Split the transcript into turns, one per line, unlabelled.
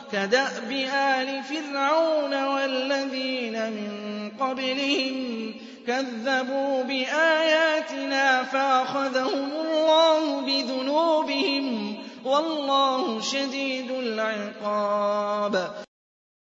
كَدَأْبِ آلِ فِرْعَوْنَ وَالَّذِينَ مِن قَبْلِهِمْ كَذَّبُوا بِآيَاتِنَا فَأَخَذَهُمُ اللَّهُ بِذُنُوبِهِمْ ۗ وَاللَّهُ شَدِيدُ الْعِقَابِ